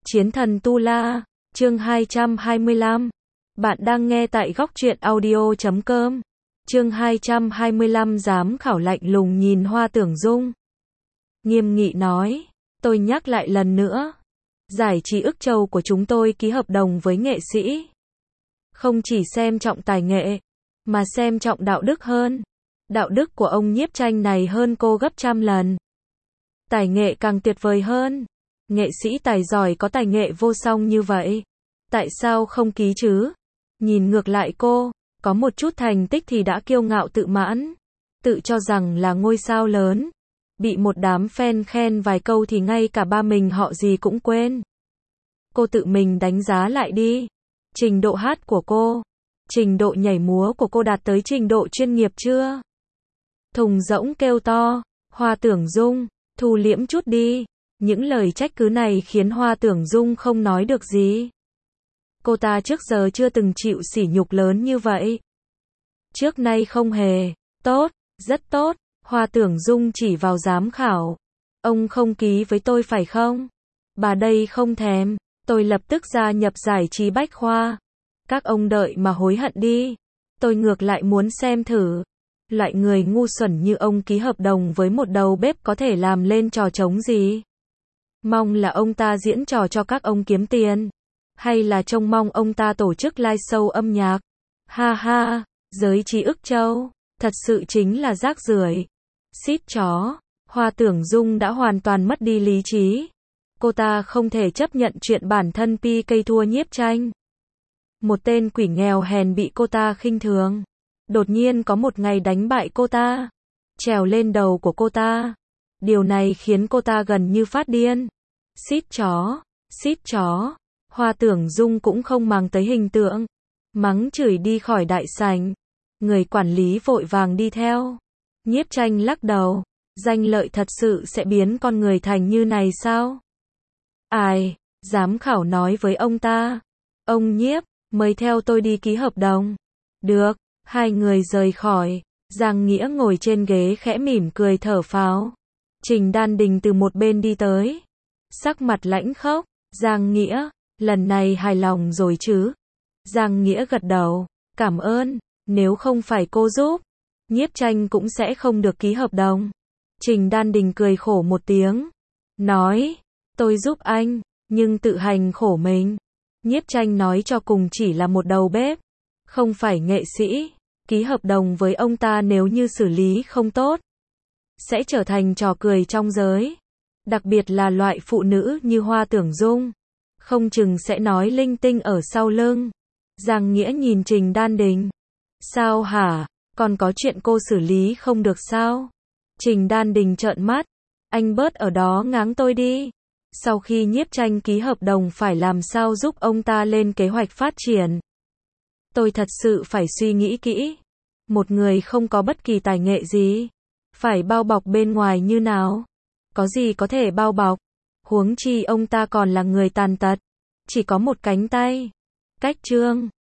Chiến thần Tu La, chương 225. Bạn đang nghe tại góc truyện audio.com. Chương 225 giám khảo lạnh lùng nhìn Hoa Tưởng Dung. Nghiêm nghị nói, tôi nhắc lại lần nữa. Giải trí Ức Châu của chúng tôi ký hợp đồng với nghệ sĩ. Không chỉ xem trọng tài nghệ, mà xem trọng đạo đức hơn. Đạo đức của ông Nhiếp Tranh này hơn cô gấp trăm lần. Tài nghệ càng tuyệt vời hơn. Nghệ sĩ tài giỏi có tài nghệ vô song như vậy. Tại sao không ký chứ? Nhìn ngược lại cô, có một chút thành tích thì đã kiêu ngạo tự mãn. Tự cho rằng là ngôi sao lớn. Bị một đám fan khen vài câu thì ngay cả ba mình họ gì cũng quên. Cô tự mình đánh giá lại đi. Trình độ hát của cô, trình độ nhảy múa của cô đạt tới trình độ chuyên nghiệp chưa? Thùng rỗng kêu to, Hoa Tưởng Dung, thu liễm chút đi. Những lời trách cứ này khiến Hoa Tưởng Dung không nói được gì. Cô ta trước giờ chưa từng chịu sỉ nhục lớn như vậy. Trước nay không hề. Tốt, rất tốt. Hoa Tưởng Dung chỉ vào giám khảo. Ông không ký với tôi phải không? Bà đây không thèm. Tôi lập tức gia nhập giải trí bách khoa. Các ông đợi mà hối hận đi. Tôi ngược lại muốn xem thử. Loại người ngu xuẩn như ông ký hợp đồng với một đầu bếp có thể làm lên trò trống gì? Mong là ông ta diễn trò cho các ông kiếm tiền. Hay là trông mong ông ta tổ chức live show âm nhạc. Ha ha, giới trí Ức Châu, thật sự chính là rác rưởi. Xít chó, Hoa Tưởng Dung đã hoàn toàn mất đi lý trí. Cô ta không thể chấp nhận chuyện bản thân PK thua Nhiếp Tranh. Một tên quỷ nghèo hèn bị cô ta khinh thường. Đột nhiên có một ngày đánh bại cô ta. Trèo lên đầu của cô ta. Điều này khiến cô ta gần như phát điên. Xít chó, xít chó. Hoa Tưởng Dung cũng không màng tới hình tượng. Mắng chửi đi khỏi đại sảnh. Người quản lý vội vàng đi theo. Nhiếp Tranh lắc đầu. Danh lợi thật sự sẽ biến con người thành như này sao? Ai? Giám khảo nói với ông ta. Ông Nhiếp, mời theo tôi đi ký hợp đồng. Được, hai người rời khỏi. Giang Nghĩa ngồi trên ghế khẽ mỉm cười thở phào. Trình Đan Đình từ một bên đi tới. Sắc mặt lãnh khốc. Giang Nghĩa, lần này hài lòng rồi chứ? Giang Nghĩa gật đầu. Cảm ơn, nếu không phải cô giúp, Nhiếp Tranh cũng sẽ không được ký hợp đồng. Trình Đan Đình cười khổ một tiếng. Nói, tôi giúp anh, nhưng tự hành khổ mình. Nhiếp Tranh nói cho cùng chỉ là một đầu bếp, không phải nghệ sĩ. Ký hợp đồng với ông ta nếu như xử lý không tốt, sẽ trở thành trò cười trong giới. Đặc biệt là loại phụ nữ như Hoa Tưởng Dung. Không chừng sẽ nói linh tinh ở sau lưng. Giang Nghĩa nhìn Trình Đan Đình. Sao hả? Còn có chuyện cô xử lý không được sao? Trình Đan Đình trợn mắt. Anh bớt ở đó ngáng tôi đi. Sau khi Nhiếp Tranh ký hợp đồng phải làm sao giúp ông ta lên kế hoạch phát triển. Tôi thật sự phải suy nghĩ kỹ. Một người không có bất kỳ tài nghệ gì, phải bao bọc bên ngoài như nào? Có gì có thể bao bọc? Huống chi ông ta còn là người tàn tật, chỉ có một cánh tay. Cách trương,